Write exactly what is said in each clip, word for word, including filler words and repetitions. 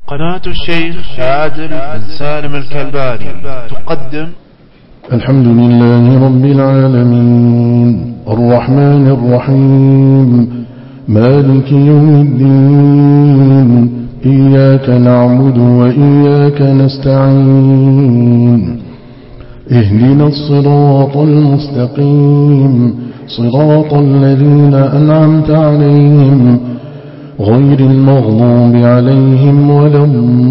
قناة الشيخ عادل بن سالم الكلباني تقدم الحمد لله رب العالمين الرحمن الرحيم مالك يوم الدين إياك نعبد وإياك نستعين اهدنا الصراط المستقيم صراط الذين أنعمت عليهم غير المغضوب عليهم ولا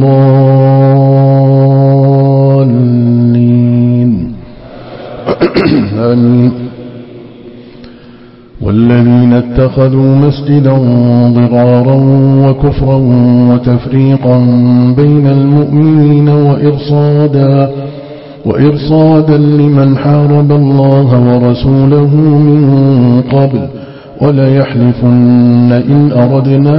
الضالين آمين. والذين اتخذوا مسجدا ضرارا وكفرا وتفريقا بين المؤمنين وإرصادا وإرصادا لمن حارب الله ورسوله من قبل وليحلفن إن أردنا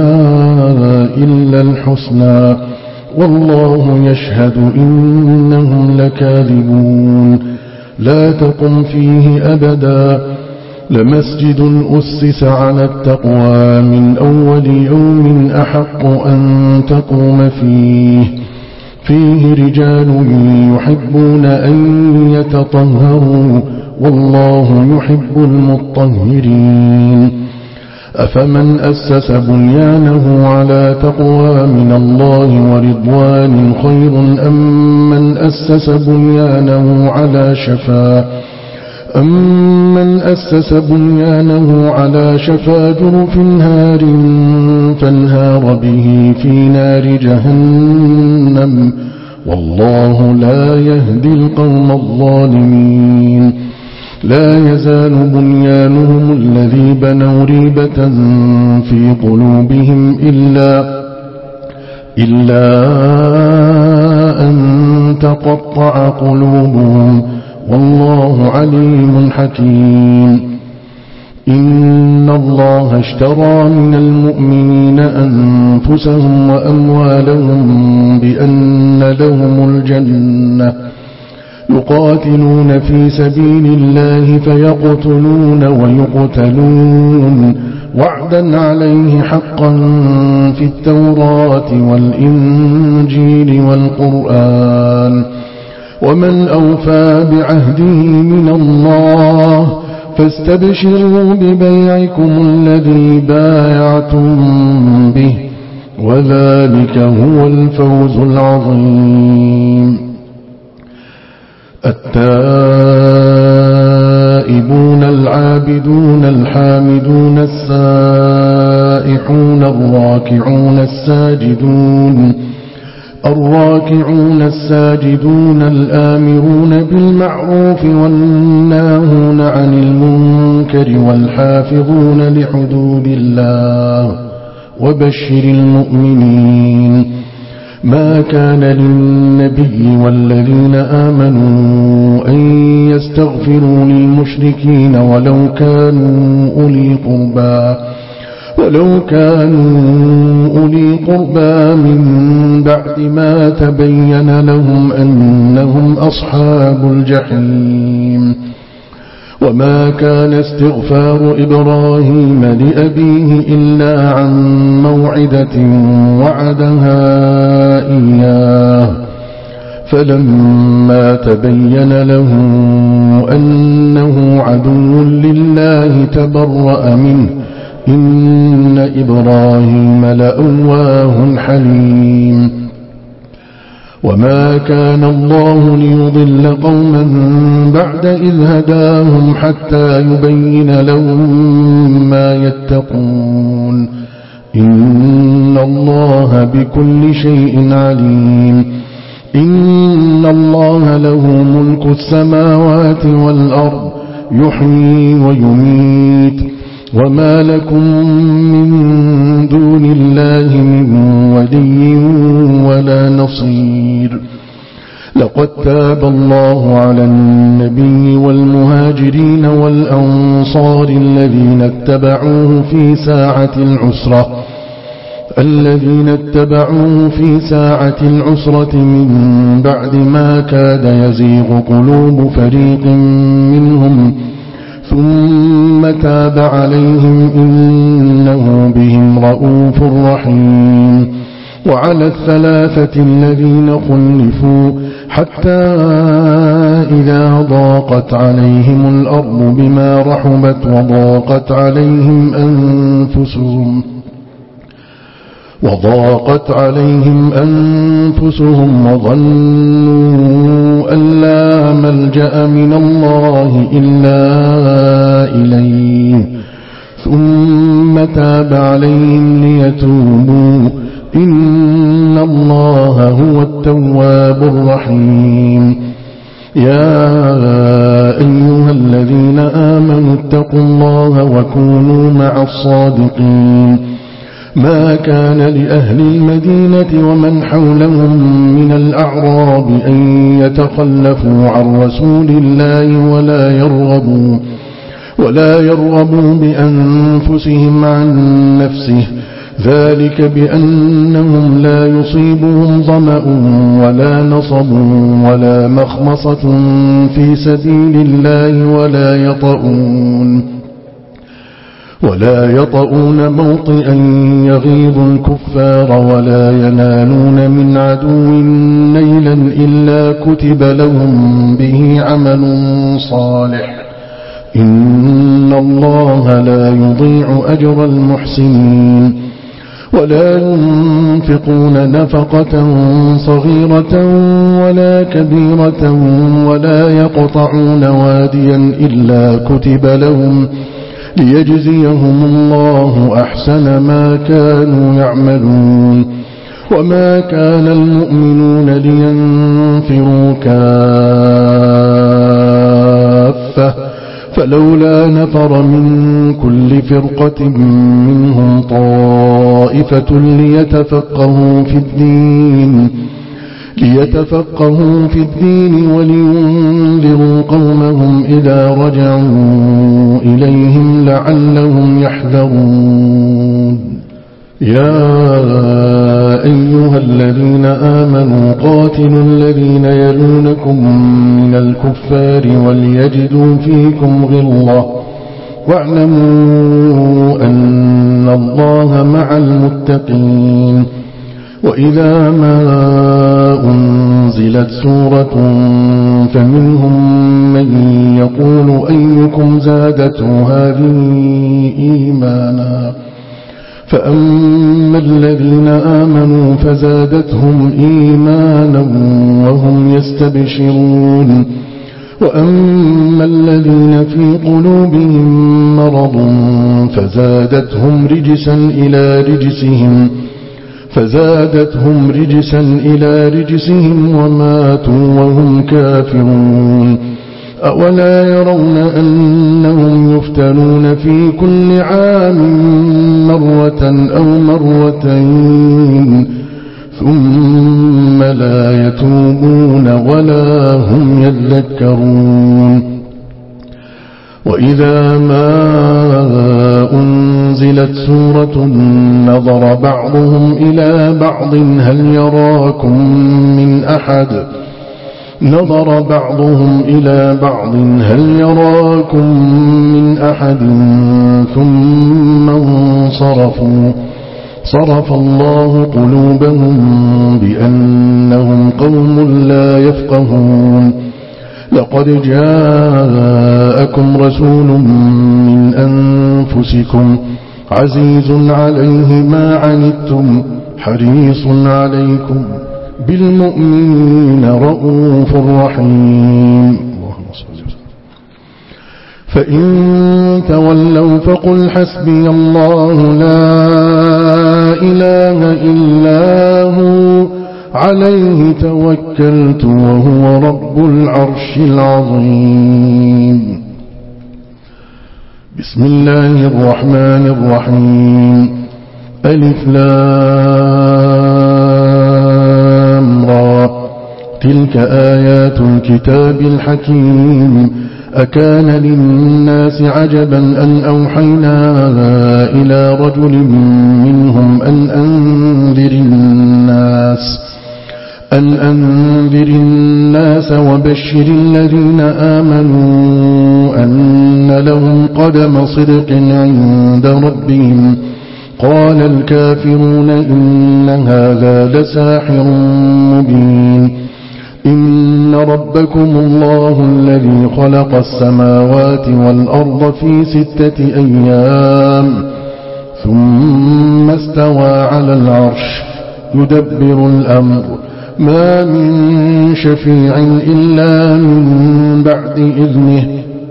إلا الحسنى والله يشهد إنهم لكاذبون لا تقم فيه أبدا لمسجد أسس على التقوى من أول يوم أحق أن تقوم فيه فيه رجال يحبون أن يتطهروا والله يحب المطهرين أفمن أسس بنيانه على تقوى من الله ورضوان خير أم من أسس بنيانه على شفا أمن أسس بنيانه على شفا جرف نهار فانهار به في نار جهنم والله لا يهدي القوم الظالمين لا يزال بنيانهم الذي بنوا ريبة في قلوبهم إلا إلا أن تقطع قلوبهم والله عليم حكيم إن الله اشترى من المؤمنين أنفسهم وأموالهم بأن لهم الجنة يقاتلون في سبيل الله فيقتلون ويقتلون وعدا عليه حقا في التوراة والإنجيل والقرآن ومن أوفى بعهده من الله فاستبشروا ببيعكم الذي بايعتم به وذلك هو الفوز العظيم التائبون العابدون الحامدون السائحون الراكعون الساجدون الراكعون الساجدون الآمرون بالمعروف والناهون عن المنكر والحافظون لحدود الله وبشر المؤمنين ما كان للنبي والذين آمنوا أن يستغفروا للمشركين ولو كانوا أولي قربى ولو كانوا أولي قربى من بعد ما تبين لهم أنهم أصحاب الجحيم وما كان استغفار إبراهيم لأبيه إلا عن موعدة وعدها إياه فلما تبين له أنه عدو لله تبرأ منه إن إبراهيم لأواه حليم وما كان الله ليضل قوما بعد إذ هداهم حتى يبين لهم ما يتقون إن الله بكل شيء عليم إن الله له ملك السماوات والأرض يحيي ويميت وما لكم من دون الله من ولي ولا نصير لقد تاب الله على النبي والمهاجرين والأنصار الذين اتبعوه في ساعة العسرة الذين اتبعوه في ساعة العسرة من بعد ما كاد يزيغ قلوب فريق منهم ثم تاب عليهم إنه بهم رؤوف رحيم وعلى الثلاثة الذين خلفوا حتى إذا ضاقت عليهم الأرض بما رحبت وضاقت عليهم أنفسهم وضاقت عليهم أنفسهم وظنوا أن لا ملجأ من الله إلا إليه ثم تاب عليهم ليتوبوا إن الله هو التواب الرحيم يا أيها الذين آمنوا اتقوا الله وكونوا مع الصادقين ما كان لأهل المدينة ومن حولهم من الأعراب أن يتخلفوا عن رسول الله ولا يرغبوا ولا يرغبوا بأنفسهم عن نفسه ذلك بأنهم لا يصيبهم ظمأ ولا نصب ولا مخمصة في سبيل الله ولا يطؤون ولا يطؤون موطئا يغيظ الكفار ولا ينالون من عدو نيلا إلا كتب لهم به عمل صالح إن الله لا يضيع أجر المحسنين ولا ينفقون نفقة صغيرة ولا كبيرة ولا يقطعون واديا إلا كتب لهم ليجزيهم الله أحسن ما كانوا يعملون وما كان المؤمنون لينفروا كافة فلولا نفر من كل فرقة منهم طائفة ليتفقهوا في الدين ليتفقهوا في الدين ولينذروا قومهم إذا رجعوا إليهم لعلهم يحذرون يا أيها الذين آمنوا قاتلوا الذين يلونكم من الكفار وليجدوا فيكم غلظة واعلموا أن الله مع المتقين وإذا ما أنزلت سورة فمنهم من يقول أيكم زادته هذه إيمانا فأما الذين آمنوا فزادتهم إيمانا وهم يستبشرون وأما الذين في قلوبهم مرض فزادتهم رجسا إلى رجسهم فزادتهم رجسا إلى رجسهم وماتوا وهم كافرون أولا يرون أنهم يفتنون في كل عام مرة أو مرتين ثم لا يتوبون ولا هم يذكرون وإذا ما أنزلت سورة نظر بعضهم إلى بعض هل يراكم من أحد نظر بعضهم إلى بعض هل يراكم من أحد ثم انصرفوا صرف الله قلوبهم بأنهم قوم لا يفقهون لقد جاءكم رسول من أنفسكم عزيز عليه ما عنتم حريص عليكم بالمؤمنين رؤوف رحيم فإن تولوا فقل حسبي الله لا إله إلا هو عليه توكلت وهو رب العرش العظيم بسم الله الرحمن الرحيم ألف لام را تلك آيات الكتاب الحكيم أكان للناس عجبا أن أوحينا إلى رجل منهم أن أنذر الناس أن أنذر الناس وبشر الذين آمنوا أن لهم قدم صدق عند ربهم قال الكافرون إن هذا لساحر مبين إن ربكم الله الذي خلق السماوات والأرض في ستة أيام ثم استوى على العرش يدبر الأمر ما من شفيع إلا من بعد إذنه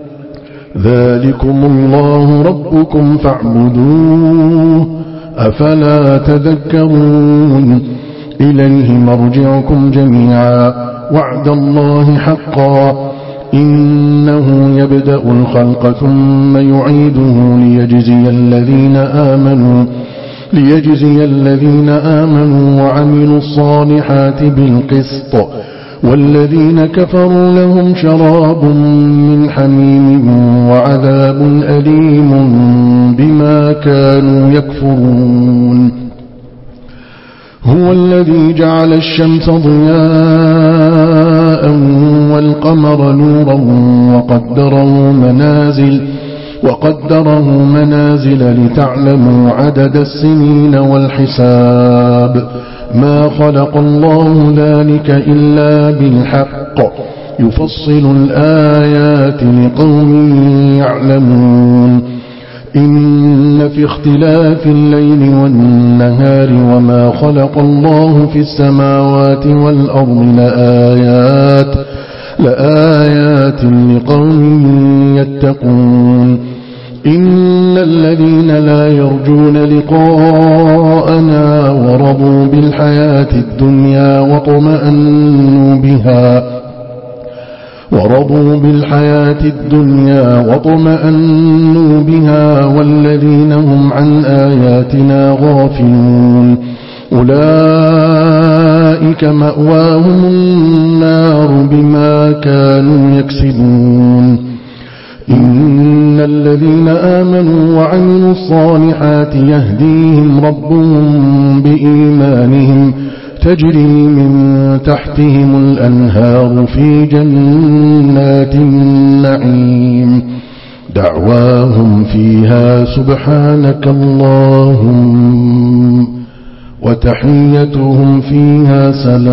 ذلكم الله ربكم فاعبدوه أفلا تذكرون إليه مرجعكم جميعا وعد الله حقا إنه يبدأ الخلق ثم يعيده ليجزي الذين آمنوا ليجزي الذين آمنوا وعملوا الصالحات بالقسط والذين كفروا لهم شراب من حميم وعذاب أليم بما كانوا يكفرون هو الذي جعل الشمس ضياء والقمر نورا وقدره منازل وقدره منازل لتعلموا عدد السنين والحساب ما خلق الله ذلك إلا بالحق يفصل الآيات لقوم يعلمون إن في اختلاف الليل والنهار وما خلق الله في السماوات والأرض لآيات لآيات لقوم يتقون إن الذين لا يرجون لقاءنا ورضوا بالحياة الدنيا واطمأنوا بها ورضوا بالحياة الدنيا واطمأنوا بها والذين هم عن آياتنا غافلون أولئك مأواهم النار بما كانوا يكسبون إن الذين آمنوا وعملوا الصالحات يهديهم ربهم بإيمانهم تجري من تحتهم الأنهار في جنات النعيم دعواهم فيها سبحانك اللهم وتحيتهم فيها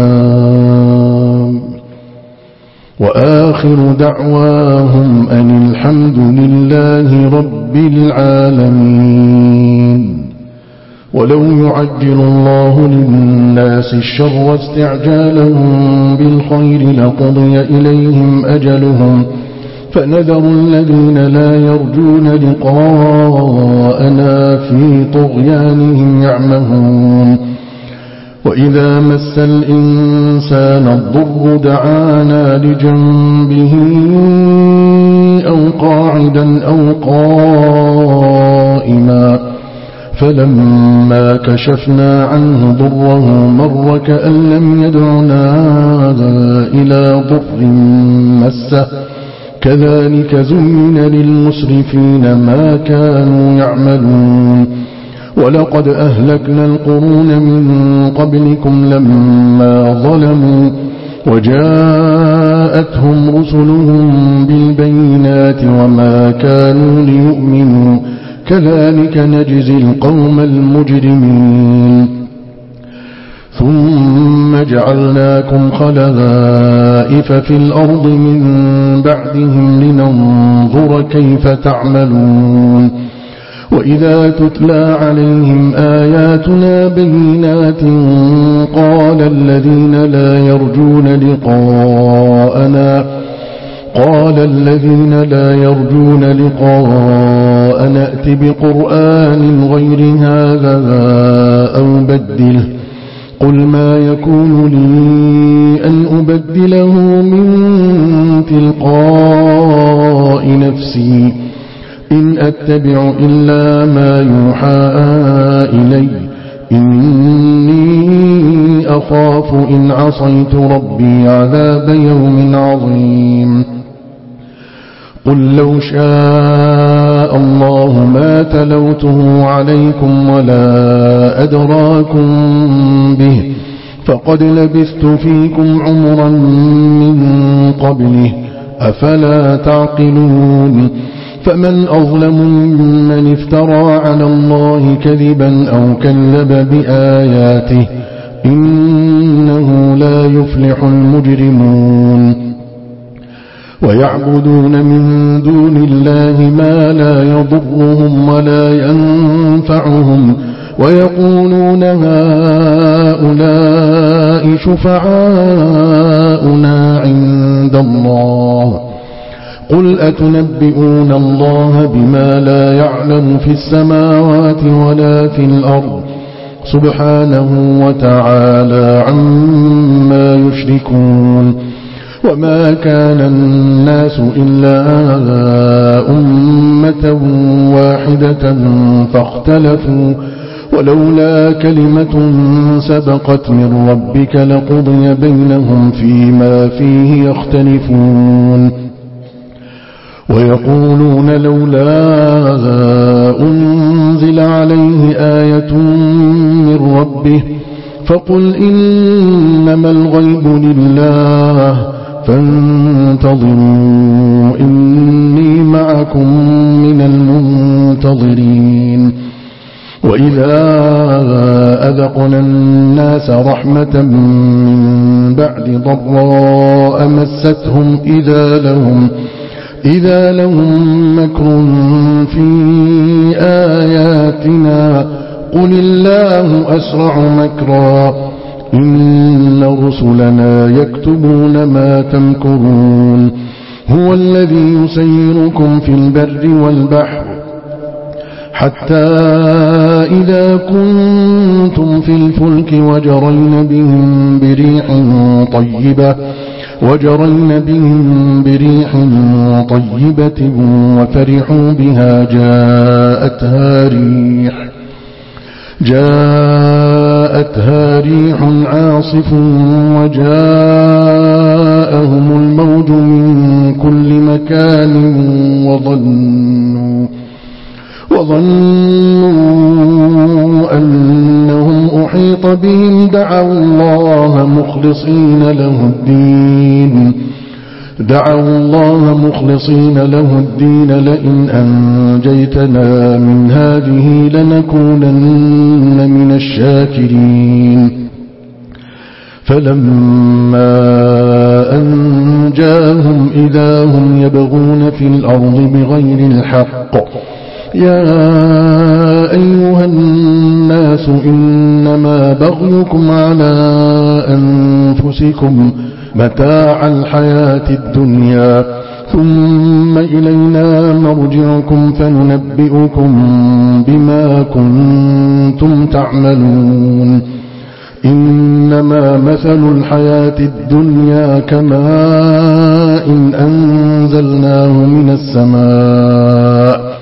سلام وآخر دعواهم أن الحمد لله رب العالمين ولو يعجل الله للناس الشر استعجالهم بالخير لقضي إليهم أجلهم فنذر الذين لا يرجون لقاءنا في طغيانهم يعمهون وإذا مس الإنسان الضر دعانا لجنبه أو قاعدا أو قائما فلما كشفنا عنه ضره مر كأن لم يدعنا إلى ضر مسه كذلك زين للمسرفين ما كانوا يعملون ولقد أهلكنا القرون من قبلكم لما ظلموا وجاءتهم رسلهم بالبينات وما كانوا ليؤمنوا كذلك نجزي القوم المجرمين ثم جعلناكم خلائف في الأرض من بعدهم لننظر كيف تعملون وإذا تتلى عليهم آياتنا بينات قال الذين لا يرجون لقاءنا قال الذين لا يرجون لقاءنا ائت بقرآن غير هذا أو بدله قل ما يكون لي أن أبدله من تلقاء نفسي إن أتبع إلا ما يوحى إلي إني أخاف إن عصيت ربي عذاب يوم عظيم قل لو شاء الله ما تلوته عليكم ولا أدراكم به فقد لبثت فيكم عمرا من قبله أفلا تعقلون فمن أظلم ممن افترى على الله كذبا أو كذب بآياته إنه لا يفلح المجرمون ويعبدون من دون الله ما لا يضرهم ولا ينفعهم ويقولون هؤلاء شفعاؤنا عند الله قل أتنبئون الله بما لا يعلم في السماوات ولا في الأرض سبحانه وتعالى عما يشركون وما كان الناس إلا أمة واحدة فاختلفوا ولولا كلمة سبقت من ربك لقضي بينهم فيما فيه يختلفون ويقولون لولا أنزل عليه آية من ربه فقل إنما الغيب لله فانتظروا إني معكم من المنتظرين وإذا أذقنا الناس رحمة من بعد ضراء مستهم إذا لهم إذا لهم مكر في آياتنا قل الله أسرع مكرا إن رسلنا يكتبون ما تمكرون هو الذي يسيركم في البر والبحر حتى إذا كنتم في الفلك وجرين بهم بريح طيبة وجرين بهم بريح طيبة وفرحوا بها جاءتها ريح جاءتها ريح عاصف وجاءهم الموج من كل مكان وظنوا وظنوا أنهم أحيط بهم دعوا الله مخلصين له الدين دعوا الله مخلصين له الدين لئن أنجيتنا من هذه لنكونن من الشاكرين فلما أنجاهم إذا هم يبغون في الأرض بغير الحق يا أيها الناس إنما بغيكم على أنفسكم متاع الحياة الدنيا ثم إلينا مرجعكم فننبئكم بما كنتم تعملون إنما مثل الحياة الدنيا كماء إن أنزلناه من السماء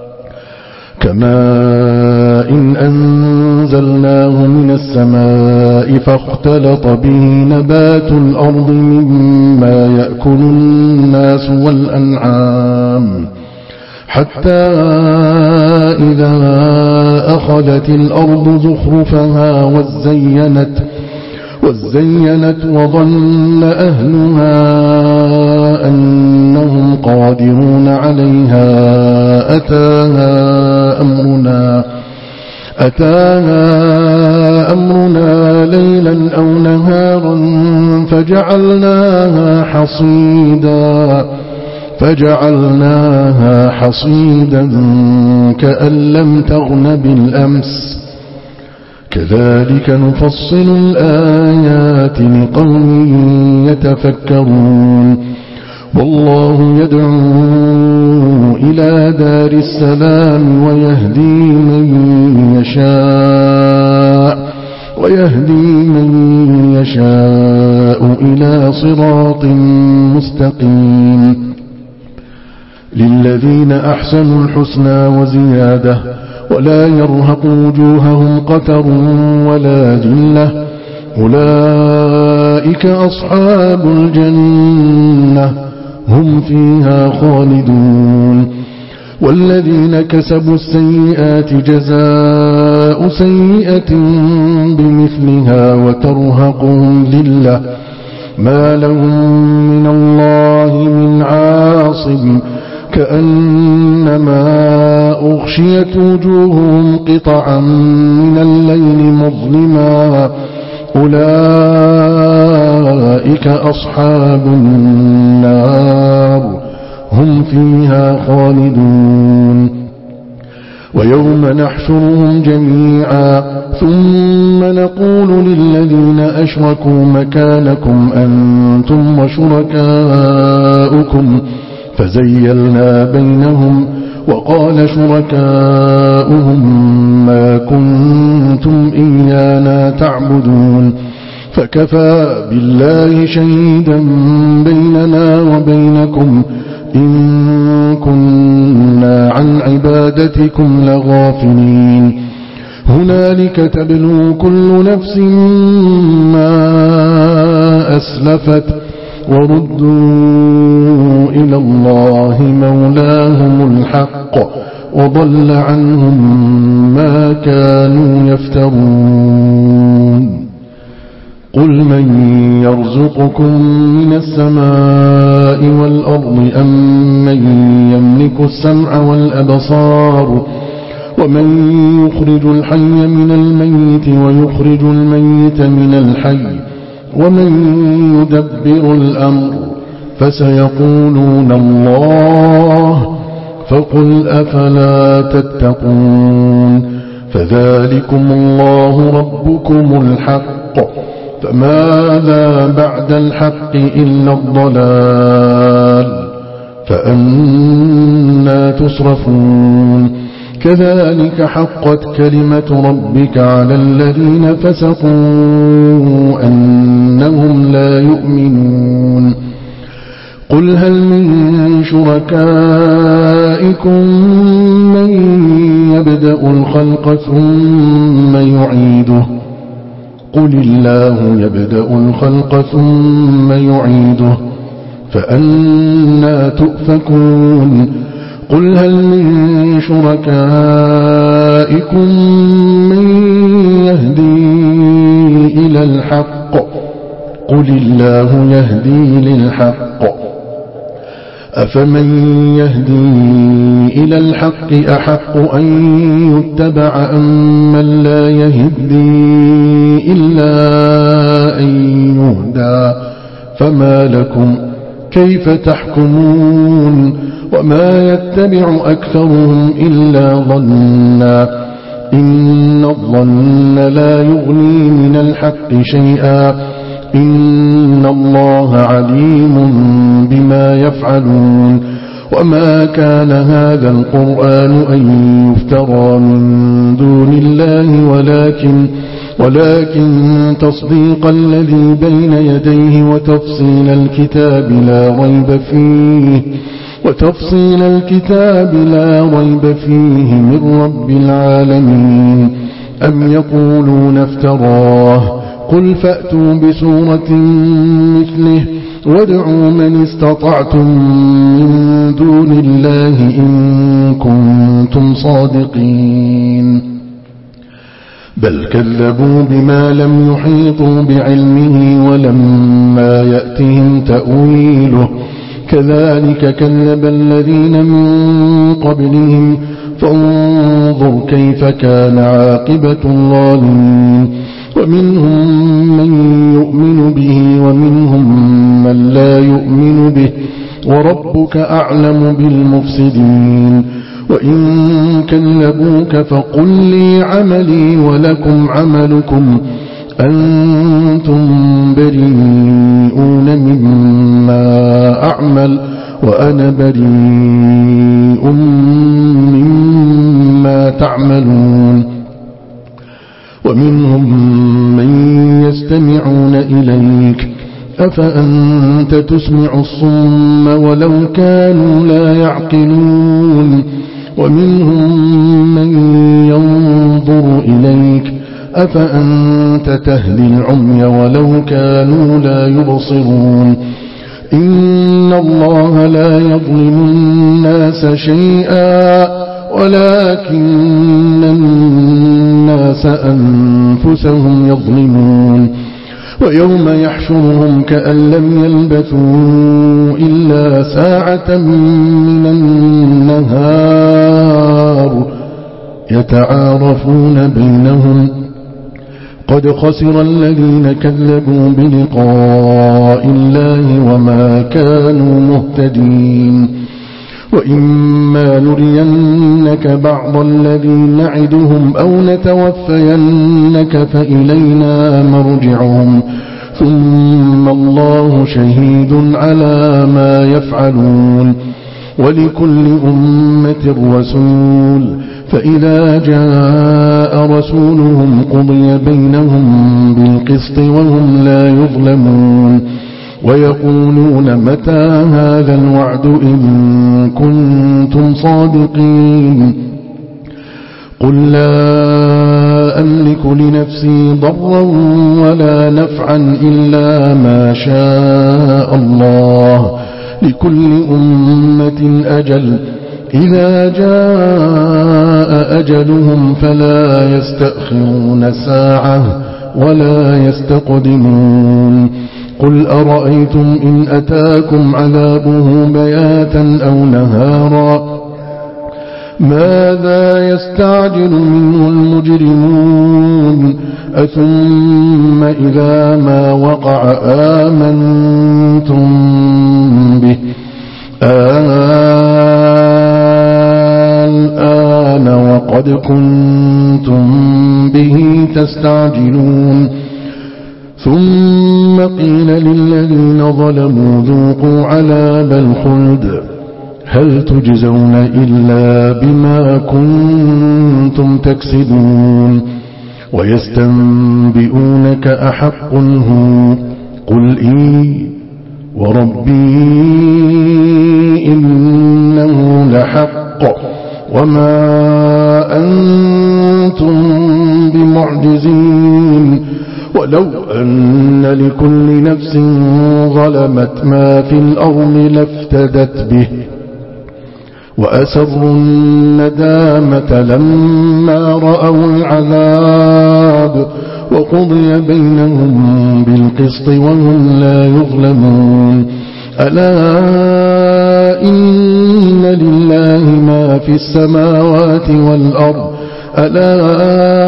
كماء إن أنزلناه من السماء فاختلط به نبات الأرض مما يأكل الناس والأنعام حتى إذا أخذت الأرض زخرفها وزينت وزينت وظن أهلها أنهم قادرون عليها أتاها أمرنا أتاها أمرنا ليلا أو نهارا فجعلناها حصيدا فجعلناها حصيدا كأن لم تغن بالأمس كذلك نفصل الآيات لقوم يتفكرون والله يدعو إلى دار السلام ويهدي من يشاء ويهدي من يشاء إلى صراط مستقيم للذين أحسنوا الحسنى وزيادة ولا يرهق وجوههم قتر ولا ذلة أولئك أصحاب الجنة هم فيها خالدون والذين كسبوا السيئات جزاء سيئة بمثلها وترهقهم ذلة ما لهم من الله من عاصم كأنما أغشيت وجوههم قطعا من الليل مظلما أولئك أصحاب النار هم فيها خالدون ويوم نحشرهم جميعا ثم نقول للذين أشركوا مكانكم أنتم وشركاؤكم فزيلنا بينهم وقال شركاؤهم ما كنتم إيانا تعبدون فكفى بالله شهيدا بيننا وبينكم إن كنا عن عبادتكم لغافلين هنالك تبلو كل نفس ما أسلفت وردوا إلى الله مولاهم الحق وضل عنهم ما كانوا يفترون قل من يرزقكم من السماء والأرض أم من يملك السمع والأبصار ومن يخرج الحي من الميت ويخرج الميت من الحي ومن يدبر الأمر فسيقولون الله فقل أفلا تتقون فذلكم الله ربكم الحق فماذا بعد الحق إلا الضلال فأنى تصرفون كذلك حقت كلمة ربك على الذين فسقوا أنهم لا يؤمنون قل هل من شركائكم من يبدأ الخلق ثم يعيده قل الله يبدأ الخلق ثم يعيده فأنى تؤفكون قل هل من شركائكم من يهدي إلى الحق قل الله يهدي للحق أفمن يهدي إلى الحق أحق أن يتبع أم من لا يهدي إلا أن يهدى فما لكم كيف تحكمون وما يتبع أكثرهم إلا ظنا إن الظن لا يغني من الحق شيئا إن الله عليم بما يفعلون وما كان هذا القرآن أن يفترى من دون الله ولكن ولكن تصديق الذي بين يديه وتفصيل الكتاب لا ريب فيه وتفصيل الكتاب لا ريب فيه من رب العالمين أم يقولون افتراه قل فأتوا بسورة مثله وادعوا من استطعتم من دون الله إن كنتم صادقين بل كذبوا بما لم يحيطوا بعلمه ولما يأتهم تأويله كذلك كذب الذين من قبلهم فانظر كيف كان عاقبة الظالمين ومنهم من يؤمن به ومنهم من لا يؤمن به وربك أعلم بالمفسدين وإن كذبوك فقل لي عملي ولكم عملكم أنتم بريئون مما أعمل وأنا بريء مما تعملون ومنهم من يستمعون إليك أفأنت تسمع الصم ولو كانوا لا يعقلون ومنهم من ينظر إليك أفأنت تهدي العمي ولو كانوا لا يبصرون إن الله لا يظلم الناس شيئا ولكن الناس أنفسهم يظلمون ويوم يحشرهم كأن لم يلبثوا إلا ساعة من النهار يتعارفون بينهم قد خسر الذين كذبوا بلقاء الله وما كانوا مهتدين وإما نرينك بعض الذي نعدهم أو نتوفينك فإلينا مرجعهم ثم الله شهيد على ما يفعلون ولكل أمة رسول فإذا جاء رسولهم قضي بينهم بالقسط وهم لا يظلمون ويقولون متى هذا الوعد إن كنتم صادقين قل لا أملك لنفسي ضرا ولا نفعا إلا ما شاء الله لكل أمة أجل إذا جاء أجلهم فلا يستأخرون ساعة ولا يستقدمون قل أرأيتم إن أتاكم عذابه بياتا أو نهارا ماذا يستعجل منه المجرمون أثم إذا ما وقع آمنتم به الآن وقد كنتم به تستعجلون ثم قيل للذين ظلموا ذوقوا عذاب الخلد هل تجزون إلا بما كنتم تكسبون ويستنبئونك أحق هو قل إي وربي إنه لحق وما أنتم بمعجزين ولو أن لكل نفس ظلمت ما في الأرض لافتدت به وأسروا الندامة لما رأوا العذاب وقضي بينهم بالقسط وهم لا يظلمون ألا إن لله ما في السماوات والأرض ألا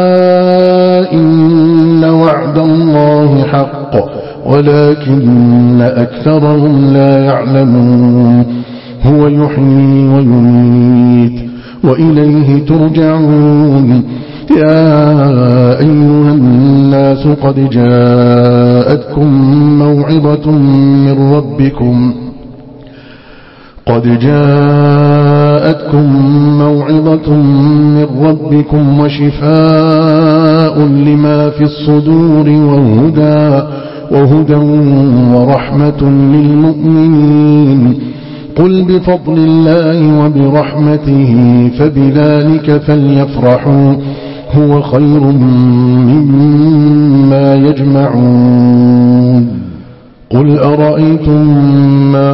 إن وعد الله حق ولكن أكثرهم لا يعلمون هو يحيي ويميت وإليه ترجعون يا أيها الناس قد جاءتكم موعظة من ربكم قد جاءتكم موعظة من ربكم وشفاء لما في الصدور وهدى وهدى ورحمة للمؤمنين قل بفضل الله وبرحمته فبذلك فليفرحوا هو خير مما يجمعون قل أرأيتم ما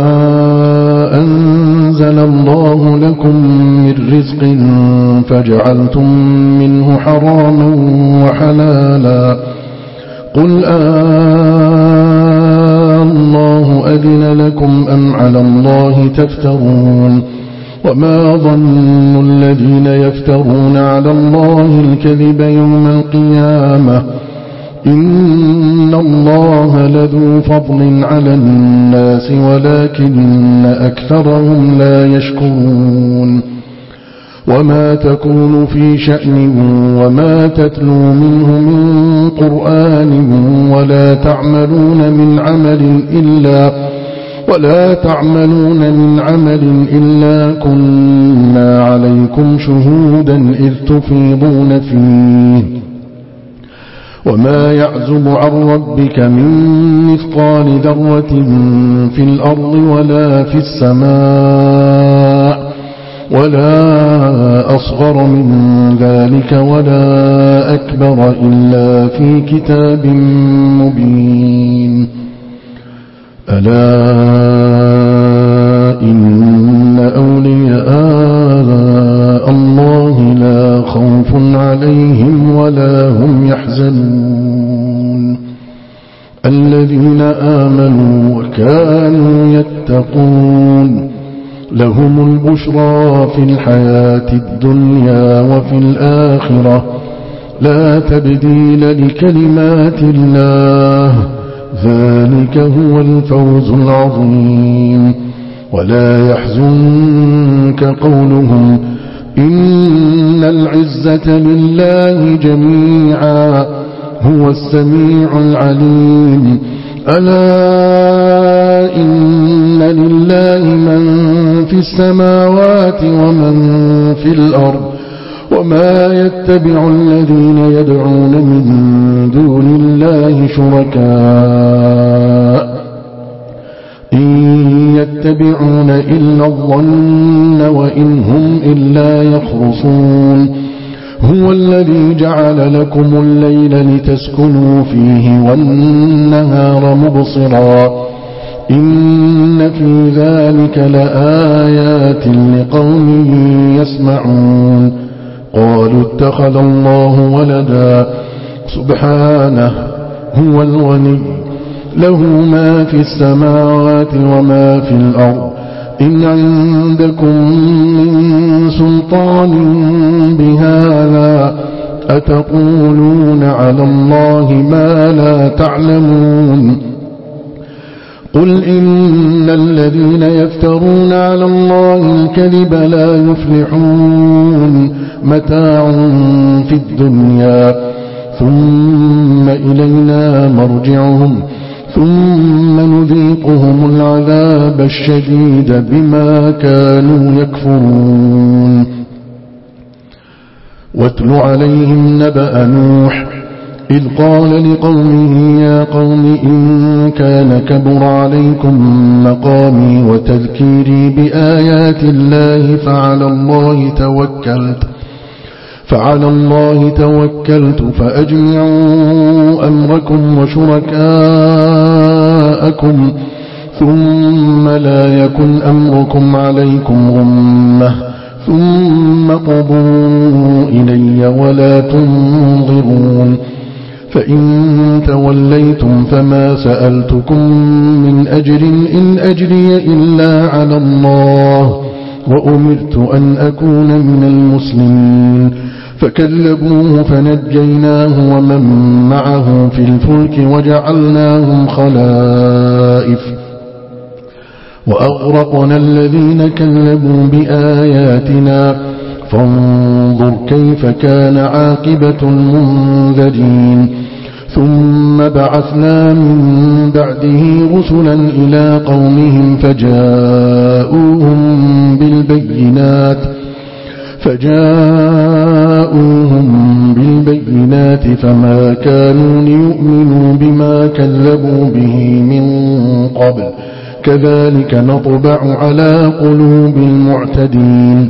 أنزل الله لكم من رزق فجعلتم منه حراما وحلالا قل آه الله أذن لكم أم على الله تفترون وما ظن الذين يفترون على الله الكذب يوم القيامة إن الله لذو فضل على الناس ولكن أكثرهم لا يشكرون وما تكون في شأن وما تتلو منه من قرآن ولا تعملون من عمل إلا ولا تعملون من عمل إلا كنا عليكم شهودا إذ تفيضون فيه وما يعزب عن ربك من مثقال ذرة في الأرض ولا في السماء ولا أصغر من ذلك ولا أكبر إلا في كتاب مبين ألا إن أولياء الله لا خوف عليهم ولا هم يحزنون آمنوا وكانوا يتقون لهم البشرى في الحياة الدنيا وفي الآخرة لا تبديل لكلمات الله ذلك هو الفوز العظيم ولا يحزنك قولهم إن العزة لله جميعا هو السميع العليم ألا إن لله من في السماوات ومن في الأرض وما يتبع الذين يدعون من دون الله شركاء إن يتبعون إلا الظن وإن هم إلا يخرصون هو الذي جعل لكم الليل لتسكنوا فيه والنهار مبصرا إن في ذلك لآيات لقوم يسمعون قالوا اتخذ الله ولدا سبحانه هو الغني له ما في السماوات وما في الأرض إن عندكم من سلطان بهذا أتقولون على الله ما لا تعلمون قل إن الذين يفترون على الله الكذب لا يفلحون متاع في الدنيا ثم إلينا مرجعهم ثم نذيقهم العذاب الشديد بما كانوا يكفرون واتل عليهم نبأ نوح إذ قال لقومه يا قوم إن كان كبر عليكم مقامي وتذكيري بآيات الله فعلى الله توكلت فعلى الله توكلت فأجمعوا أمركم وشركاءكم ثم لا يكن أمركم عليكم غمة ثم قضوا إلي ولا تنظرون فإن توليتم فما سألتكم من أجر إن أجري إلا على الله وأمرت أن أكون من المسلمين فكذبوه فنجيناه ومن معه في الفلك وجعلناهم خلائف وأغرقنا الذين كذبوا بآياتنا فانظر كيف كان عاقبة المنذرين ثم بعثنا من بعده رسلا إلى قومهم فجاءوهم بالبينات فجاءوهم بالبينات فما كانوا ليؤمنوا بما كذبوا به من قبل كذلك نطبع على قلوب المعتدين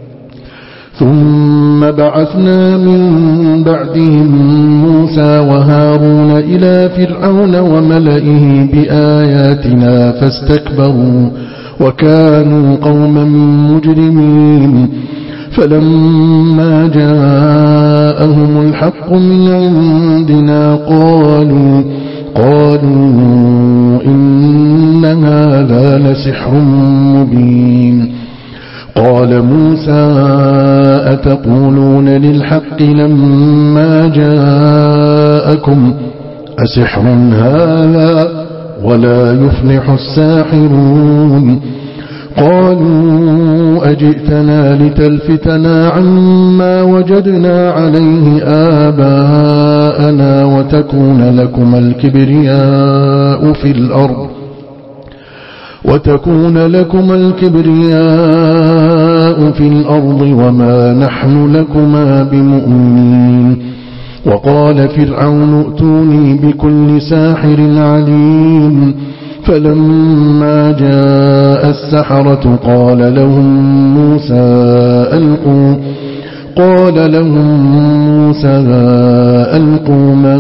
ثم بعثنا من بعدهم موسى وهارون إلى فرعون وملئه بآياتنا فاستكبروا وكانوا قوما مجرمين فلما جاءهم الحق من عندنا قالوا قالوا إن هذا لسحر مبين قال موسى أتقولون للحق لما جاءكم أسحر هذا ولا يفلح الساحرون قالوا أجئتنا لتلفتنا عما وجدنا عليه آباءنا وتكون لكما الكبرياء في الأرض وتكون لكما الكبرياء في الأرض وما نحن لكما بمؤمنين وقال فرعون ائتوني بكل ساحر عليم فلما جاء السحرة قال لهم موسى ألقوا قال لهم موسى ألقوا ما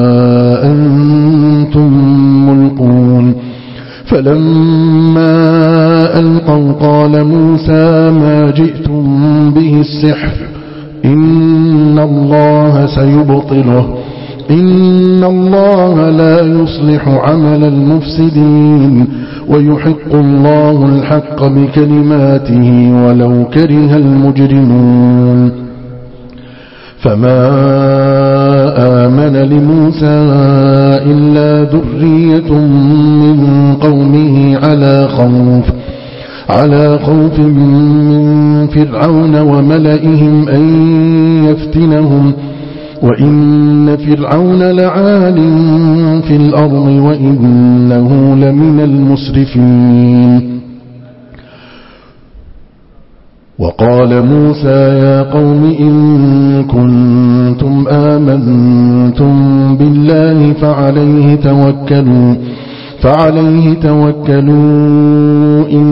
أنتم ملقون فلما ألقوا قال موسى ما جئتم به السحر إن الله سيبطله إن إن الله لا يصلح عمل المفسدين ويحق الله الحق بكلماته ولو كره المجرمون فما آمن لموسى إلا ذرية من قومه على خوف على خوف من فرعون وملئهم أن يفتنهم وإن فرعون لعال في الأرض وإنه لمن المسرفين وقال موسى يا قوم إن كنتم آمنتم بالله فعليه توكلوا فعليه توكلوا إن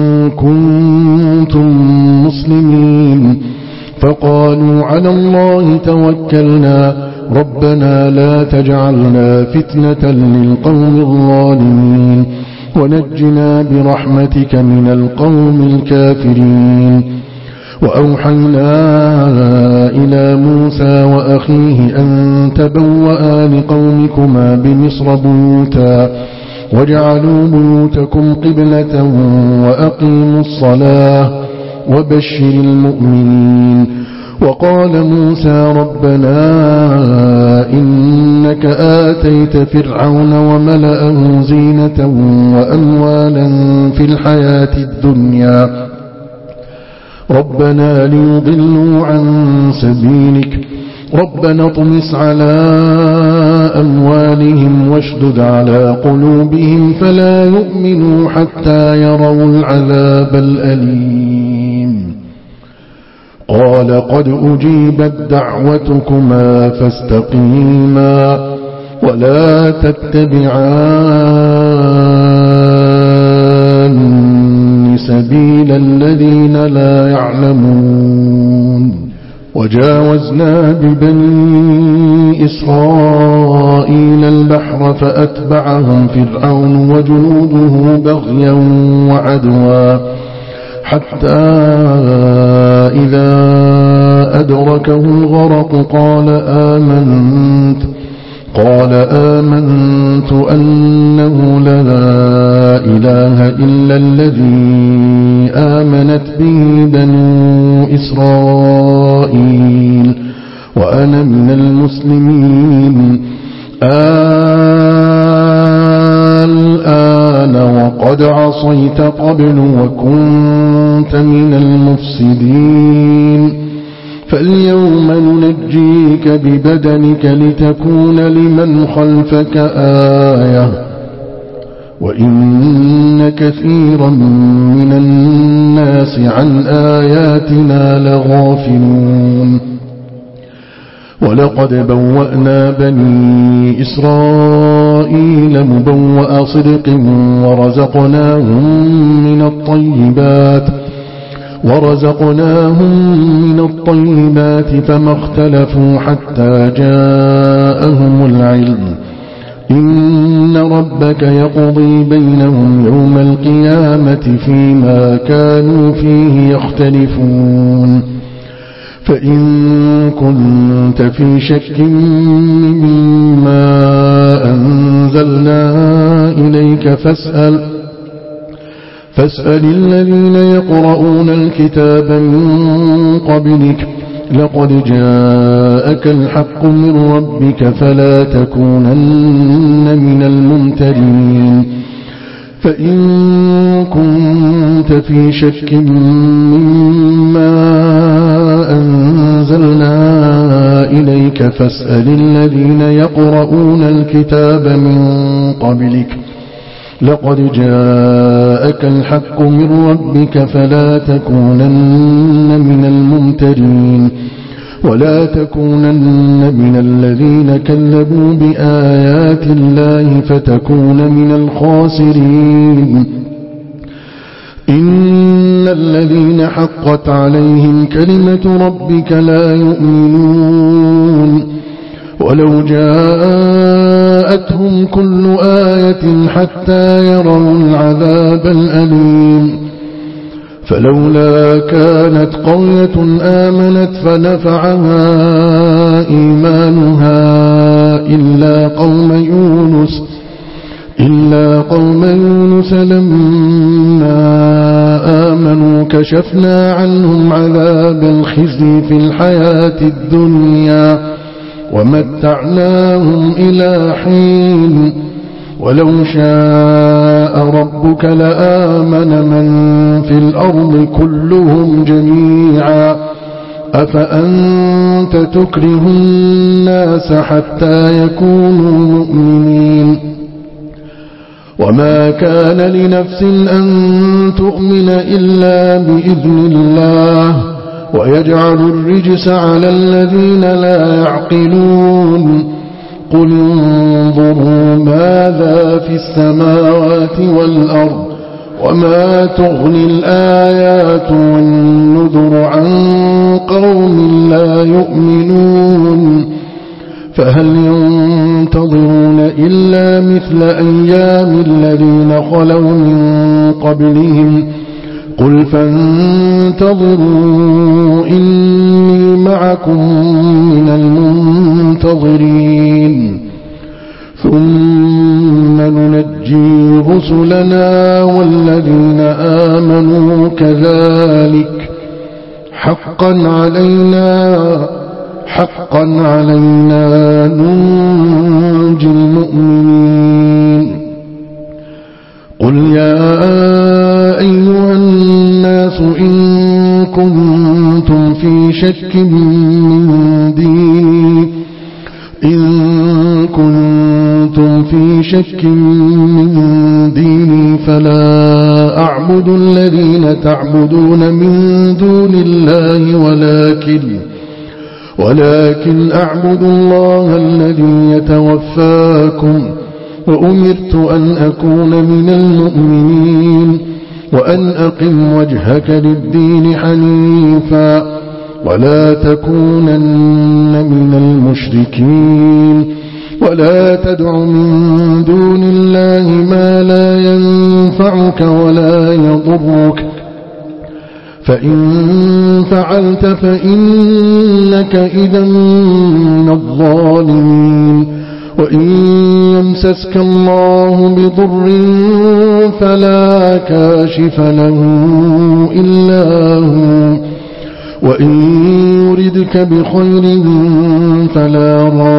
كنتم مسلمين فقالوا على الله توكلنا ربنا لا تجعلنا فتنة للقوم الظالمين ونجنا برحمتك من القوم الكافرين وأوحينا إلى موسى وأخيه أن تبوأ لقومكما بمصر بيوتا واجعلوا بيوتكم قبلة وأقيموا الصلاة وبشر المؤمنين وقال موسى ربنا إنك آتيت فرعون وملأه زينة وأموالا في الحياة الدنيا ربنا ليضلوا عن سبيلك ربنا اطمس على أموالهم واشدد على قلوبهم فلا يؤمنوا حتى يروا العذاب الأليم قال قد أجيبت دعوتكما فاستقيما ولا تتبعان سبيل الذين لا يعلمون وجاوزنا ببني إسرائيل البحر فأتبعهم فرعون وجنوده بغيا وعدوا حتى إذا أدركه الغرق قال آمنت قال آمنت أنه لا إله إلا الذي آمنت به بنو إسرائيل وأنا من المسلمين الآن وقد عصيت قبل وكنت من المفسدين فاليوم ننجيك ببدنك لتكون لمن خلفك آية وإن كثيرا من الناس عن آياتنا لغافلون ولقد بوأنا بني إسرائيل مبوأ صدق ورزقناهم من الطيبات ورزقناهم من الطيبات فما اختلفوا حتى جاءهم العلم إن ربك يقضي بينهم يوم القيامة فيما كانوا فيه يختلفون فإن كنت في شك مما أنزلنا إليك فاسأل فاسأل الذين يقرؤون الكتاب من قبلك لقد جاءك الحق من ربك فلا تكونن من الممترين فإن كنت في شك مما أنزلنا إليك فاسأل الذين يقرؤون الكتاب من قبلك لقد جاءك الحق من ربك فلا تكونن من الممترين ولا تكونن من الذين كذبوا بآيات الله فتكون من الخاسرين إن الذين حقت عليهم كلمة ربك لا يؤمنون ولو جاءتهم كل آية حتى يروا العذاب الأليم فلولا كانت قرية آمنت فنفعها إيمانها إلا قوم يونس إلا قوم يونس لما آمنوا كشفنا عنهم عذاب الخزي في الحياة الدنيا ومتعناهم إلى حين ولو شاء ربك لآمن من في الأرض كلهم جميعا أفأنت تكره الناس حتى يكونوا مؤمنين وما كان لنفس أن تؤمن إلا بإذن الله ويجعل الرجس على الذين لا يعقلون قل انظروا ماذا في السماوات والأرض وما تغني الآيات والنذر عن قوم لا يؤمنون فهل ينتظرون إلا مثل أيام الذين خلوا من قبلهم قل فانتظروا إني معكم من المنتظرين ثم ننجي رسلنا والذين آمنوا كذلك حقا علينا حقا علينا ننجي المؤمنين قل يا أيها الناس إن كنتم في شك من ديني إن كنتم في شك من ديني فلا أعبد الذين تعبدون من دون الله ولكن ولكن أعبد الله الذي يتوفاكم وأمرت أن أكون من المؤمنين وأن أقم وجهك للدين حنيفا ولا تكونن من المشركين ولا تدع من دون الله ما لا ينفعك ولا يضرك فإن فعلت فإنك إذا من الظالمين وإن يمسسك الله بضر فلا كاشف له إلا هو وإن يردك بخير فلا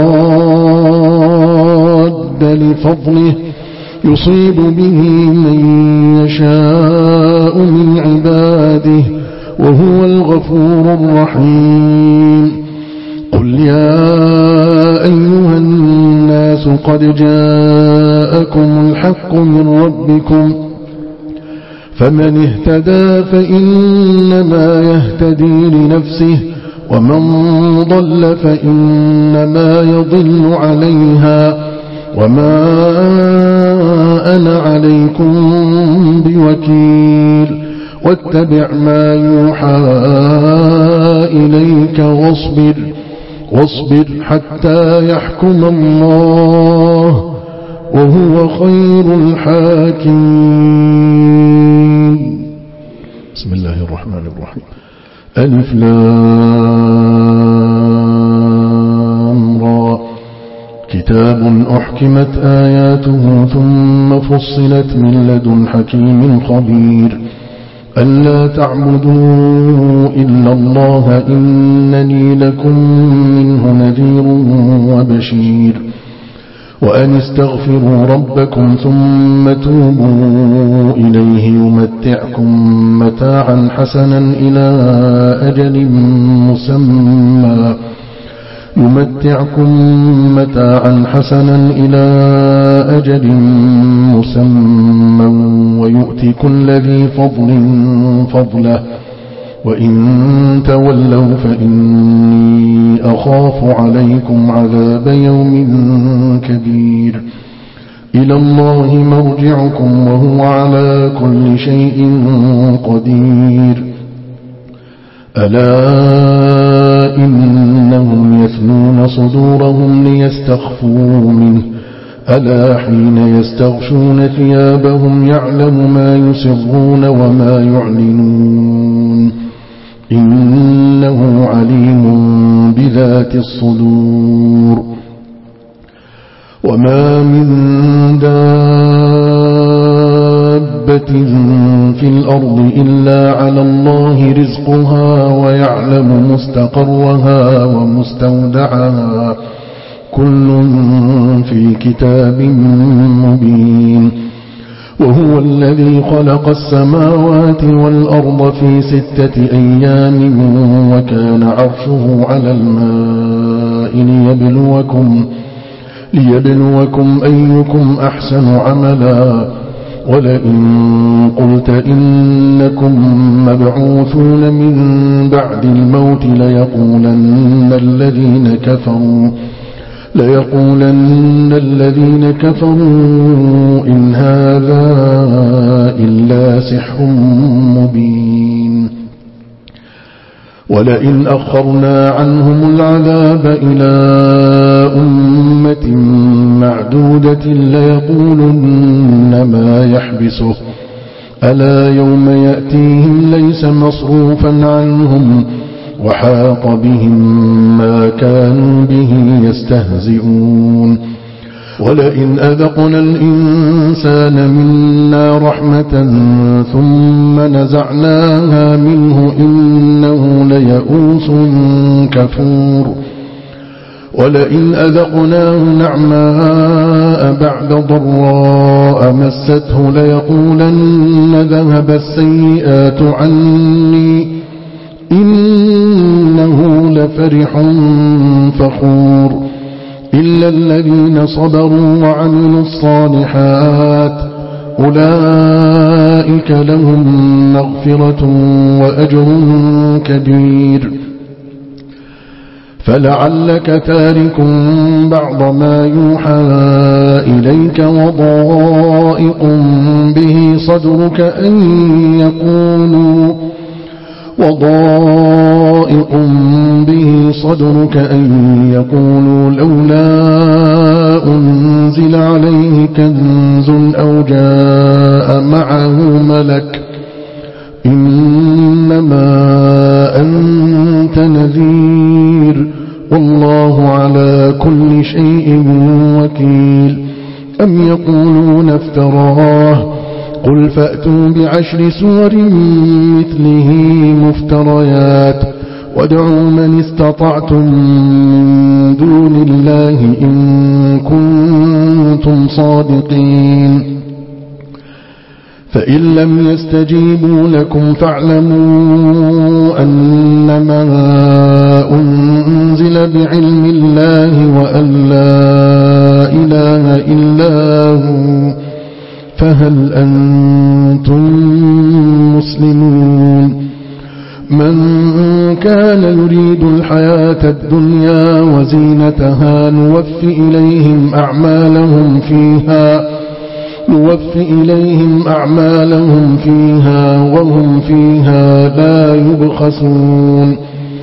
راد لفضله يصيب به من يشاء من عباده وهو الغفور الرحيم قل يا أيها الناس قد جاءكم الحق من ربكم فمن اهتدى فإنما يهتدي لنفسه ومن ضل فإنما يضل عليها وما أنا عليكم بوكيل واتبع ما يوحى إليك واصبر واصبر حتى يحكم الله وهو خير الحاكمين. بسم الله الرحمن الرحيم. ألف لام را كتاب أحكمت آياته ثم فصلت من لدن حكيم خبير ألا تعبدوا إلا الله إنني لكم منه نذير وبشير وأن استغفروا ربكم ثم توبوا إليه يمتعكم متاعا حسنا إلى أجل مسمى يمتعكم متاعا حسنا إلى أجل مسمى ويؤتي كل ذي فضل فضله وإن تولوا فإني أخاف عليكم عذاب يوم كبير إلى الله مرجعكم وهو على كل شيء قدير ألا إنهم يثنون صدورهم ليستخفوا منه ألا حين يستغشون ثيابهم يعلم ما يسرون وما يعلنون إنه عليم بذات الصدور وما من دابة في الأرض إلا على الله رزقها ويعلم مستقرها ومستودعها كل في كتاب مبين وهو الذي خلق السماوات والأرض في ستة أيام وكان عرشه على الماء ليبلوكم ليبلوكم أيكم أحسن عملا ولئن قلت إنكم مبعوثون من بعد الموت ليقولن الذين كفروا ليقولن الذين كفروا إن هذا إلا سحر مبين ولئن أخرنا عنهم العذاب إلى أمة معدودة ليقولن ما يحبسه ألا يوم يأتيهم ليس مصروفا عنهم وحاق بهم ما كانوا به يستهزئون ولئن أذقنا الإنسان منا رحمة ثم نزعناها منه إنه ليئوس كفور ولئن أذقناه نعماء بعد ضراء مسته ليقولن ذهب السيئات عني إنه لفرح فخور إلا الذين صبروا وعملوا الصالحات أولئك لهم مغفرة وأجر كبير فلعلك تارك بعض ما يوحى إليك وضائق به صدرك أن يقولوا وضائق به صدرك أن يقولوا لولا أنزل عليه كنز أو جاء معه ملك إنما أنت نذير والله على كل شيء وكيل أم يقولون افتراه قل فأتوا بعشر سور مثله مفتريات وادعوا من استطعتم من دون الله إن كنتم صادقين فإن لم يستجيبوا لكم فاعلموا أنما أنزل بعلم الله وأن لا إله إلا هو فهل أنتم مسلمون من كان يريد الحياة الدنيا وزينتها نوف إليهم أعمالهم فيها نوف إليهم أعمالهم فيها وهم فيها لا يبخسون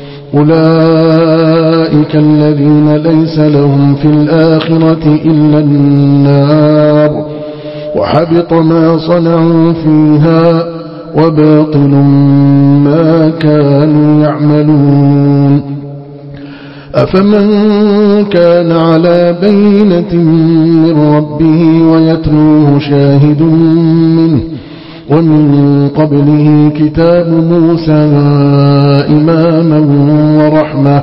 أولئك الذين ليس لهم في الآخرة إلا النار وحبط ما صنعوا فيها وباطل ما كانوا يعملون أفمن كان على بينة من ربه ويتلوه شاهد منه ومن قبله كتاب موسى إماما ورحمة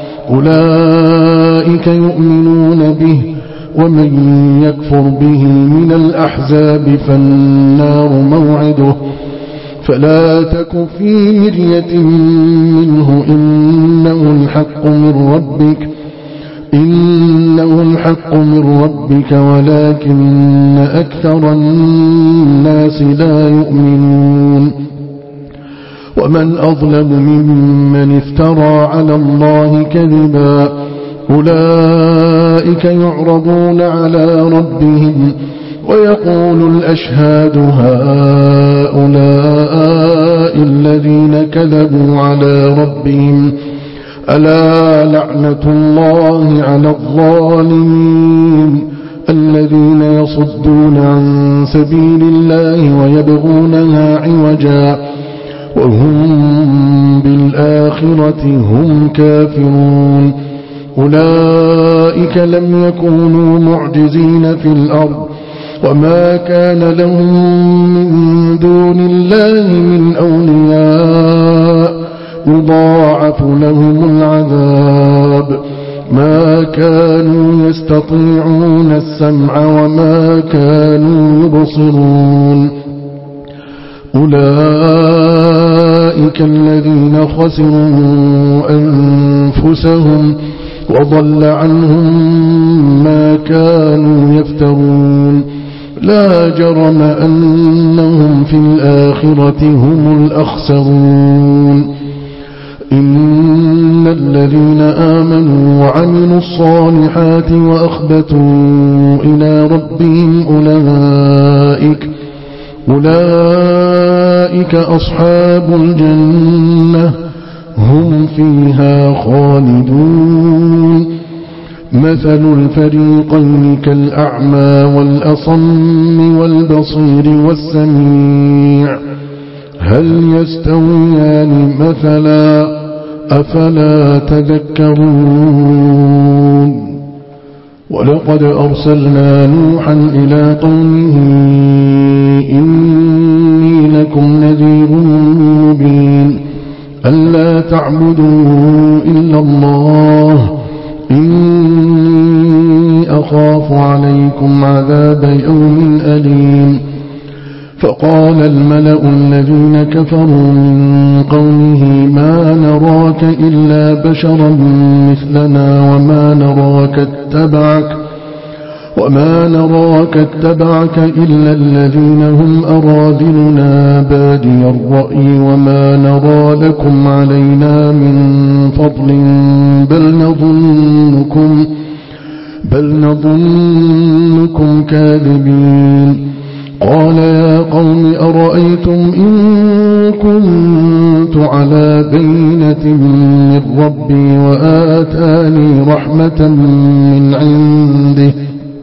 أولئك يؤمنون به ومن يكفر به من الأحزاب فالنار موعده فلا تك في مرية منه إنه الحق من ربك إنه الحق من ربك ولكن أكثر الناس لا يؤمنون ومن أظلم ممن افترى على الله كذبا أولئك يعرضون على ربهم ويقول الأشهاد هؤلاء الذين كذبوا على ربهم ألا لعنة الله على الظالمين الذين يصدون عن سبيل الله ويبغونها عوجا وهم بالآخرة هم كافرون أولئك لم يكونوا معجزين في الأرض وما كان لهم من دون الله من أولياء يضاعف لهم العذاب ما كانوا يستطيعون السمع وما كانوا يبصرون أولئك الذين خسروا أنفسهم وضل عنهم ما كانوا يفترون لا جرم أنهم في الآخرة هم الأخسرون إن الذين آمنوا وعملوا الصالحات وأخبتوا إلى ربهم أولئك أولئك أصحاب الجنة هم فيها خالدون مثل الفريقين كالأعمى والأصم والبصير والسميع هل يستويان مثلا أفلا تذكرون ولقد أرسلنا نوحا إلى قومه إني لكم نذير مبين ألا تعبدوا إلا الله إني أخاف عليكم عذاب يوم أليم فقال الملأ الذين كفروا من قومه ما نراك إلا بشرا مثلنا وما نراك اتبعك وما نراك اتبعك إلا الذين هم أراذلنا بادي الرأي وما نرى لكم علينا من فضل بل نظنكم بل نظنكم كاذبين قال يا قوم أرأيتم إن كنت على بينة من ربي وآتاني رحمة من عنده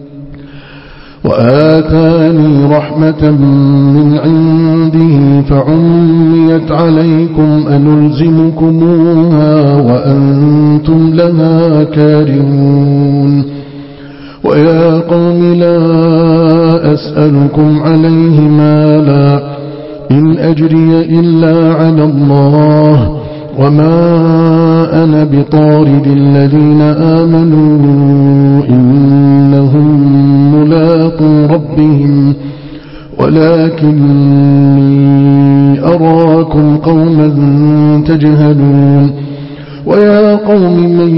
وآتاني رحمة من عنده فعميت عليكم أنلزمكموها وأنتم لها كارهون ويا قوم لا أسألكم عليه مالا إن أجري إلا على الله وما أنا بطارد الذين آمنوا إنهم ملاقو ربهم ولكني أراكم قوما تجهلون ويا قوم من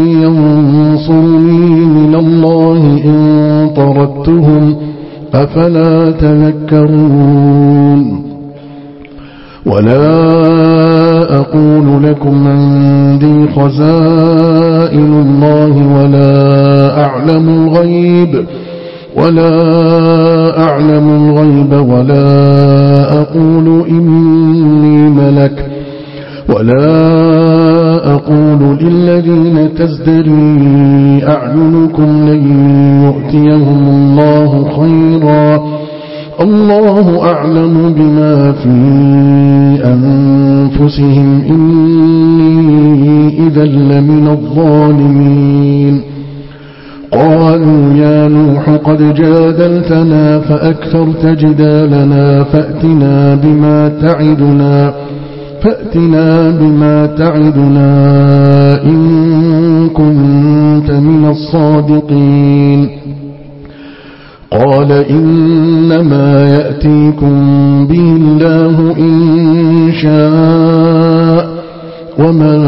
ينصرني من الله إن طردتهم أفلا تذكرون ولا أقول لكم عندي خزائن الله ولا أعلم الغيب ولا أعلم الغيب ولا أقول إني ملك ولا أقول للذين تزدري أعينكم لن يؤتيهم الله خيرا الله أعلم بما في أنفسهم إني إذا لمن الظالمين قالوا يا نوح قد جادلتنا فأكثرت جدالنا فأتنا بما تعدنا فأتنا بما تعدنا إن كنت من الصادقين قال إنما يأتيكم به الله إن شاء وما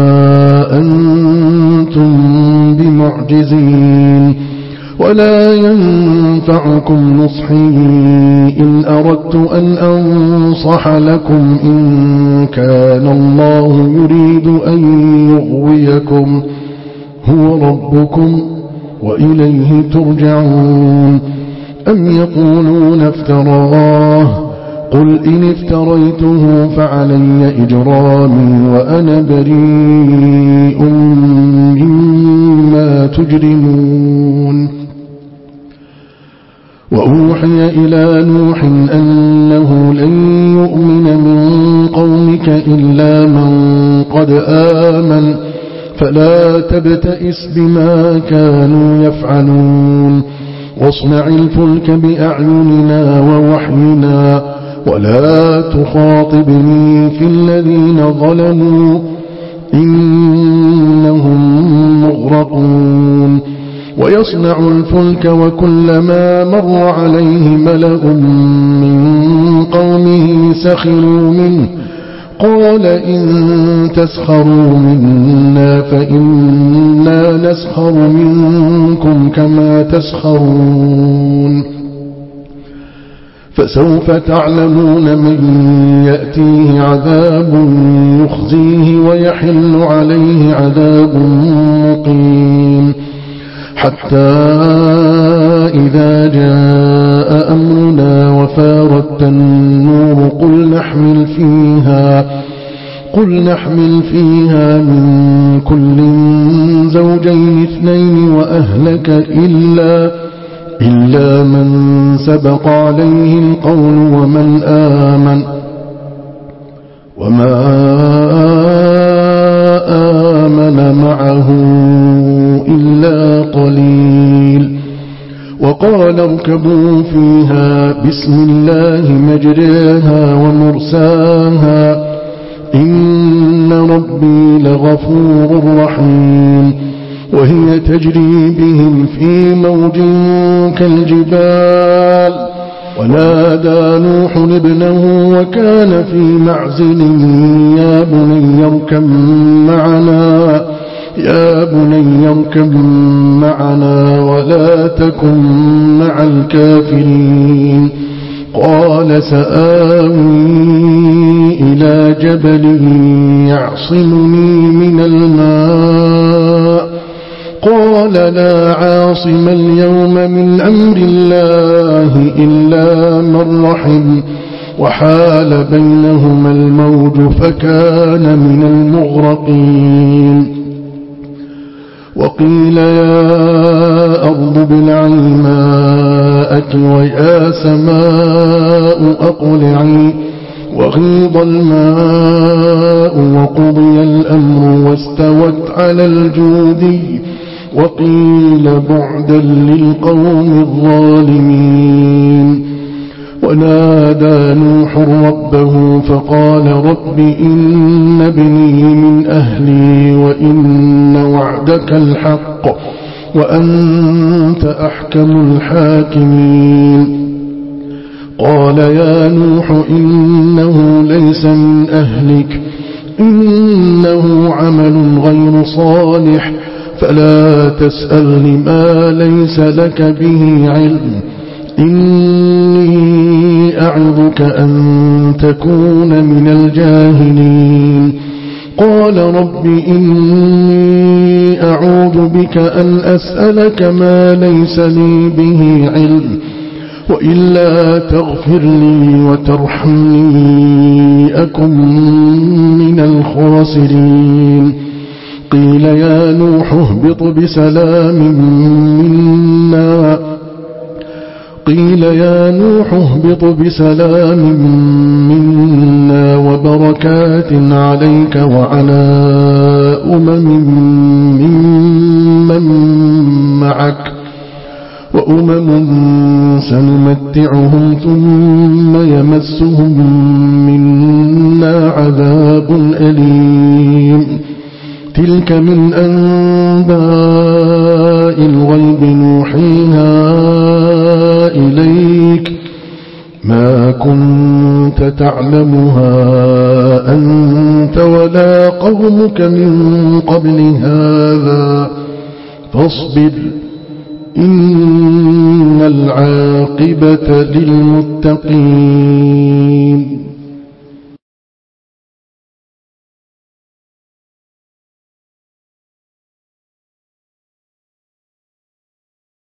أنتم بمعجزين ولا ينفعكم نصحي إن أردت أن أنصح لكم إن كان الله يريد أن يغويكم هو ربكم وإليه ترجعون أم يقولون افتراه قل إن افتريته فعلي إجرامي وأنا بريء مما تجرمون وأوحي إلى نوح أنه لن يؤمن من قومك إلا من قد آمن فلا تبتئس بما كانوا يفعلون واصنع الفلك بأعيننا ووحينا ولا تخاطبني في الذين ظلموا إنهم مغرقون ويصنع الفلك وكلما مر عليه ملأ من قومه سخروا منه قال إن تسخروا منا فإنا نسخر منكم كما تسخرون فسوف تعلمون من يأتيه عذاب يخزيه ويحل عليه عذاب مقيم حتى إذا جاء أمرنا وفارت النور قل نحمل فيها قل نحمل فيها من كل زوجين اثنين وأهلك إلا إلا من سبق عليه القول ومن آمن وما آمن معه إلا قليل وقال اركبوا فيها بسم الله مجريها ومرساها إن ربي لغفور رحيم وهي تجري بهم في موج كالجبال ونادى نوح ابنه وكان في معزل يا بني اركب معنا يا بني اركب معنا ولا تكن مع الكافرين قال سآوي إلى جبل يعصمني من الماء قال لا عاصم اليوم من أمر الله إلا من رحم وحال بينهما الموج فكان من المغرقين وقيل يا أرض ابلعي ماءك ويا سماء أقلعي وغيض الماء وقضي الأمر واستوت على الجودي وقيل بعدا للقوم الظالمين ونادى نوح ربه فقال رب إن ابني من أهلي وإن وعدك الحق وأنت أحكم الحاكمين قال يا نوح إنه ليس من أهلك إنه عمل غير صالح فلا تسأل ما ليس لك به علم إني أعظك أن تكون من الجاهلين قال رب إني أعوذ بك أن أسألك ما ليس لي به علم وإلا تغفر لي وترحمني أكن من الخاسرين قيل يا نوح اهبط بسلام منا قيل يا نوح اهبط بسلام منا وبركات عليك وعلى أمم ممن معك وأمم سنمتعهم ثم يمسهم منا عذاب أليم تلك من أنباء الغيب نوحيها إليك ما كنت تعلمها أنت ولا قومك من قبل هذا فاصبر إن العاقبة للمتقين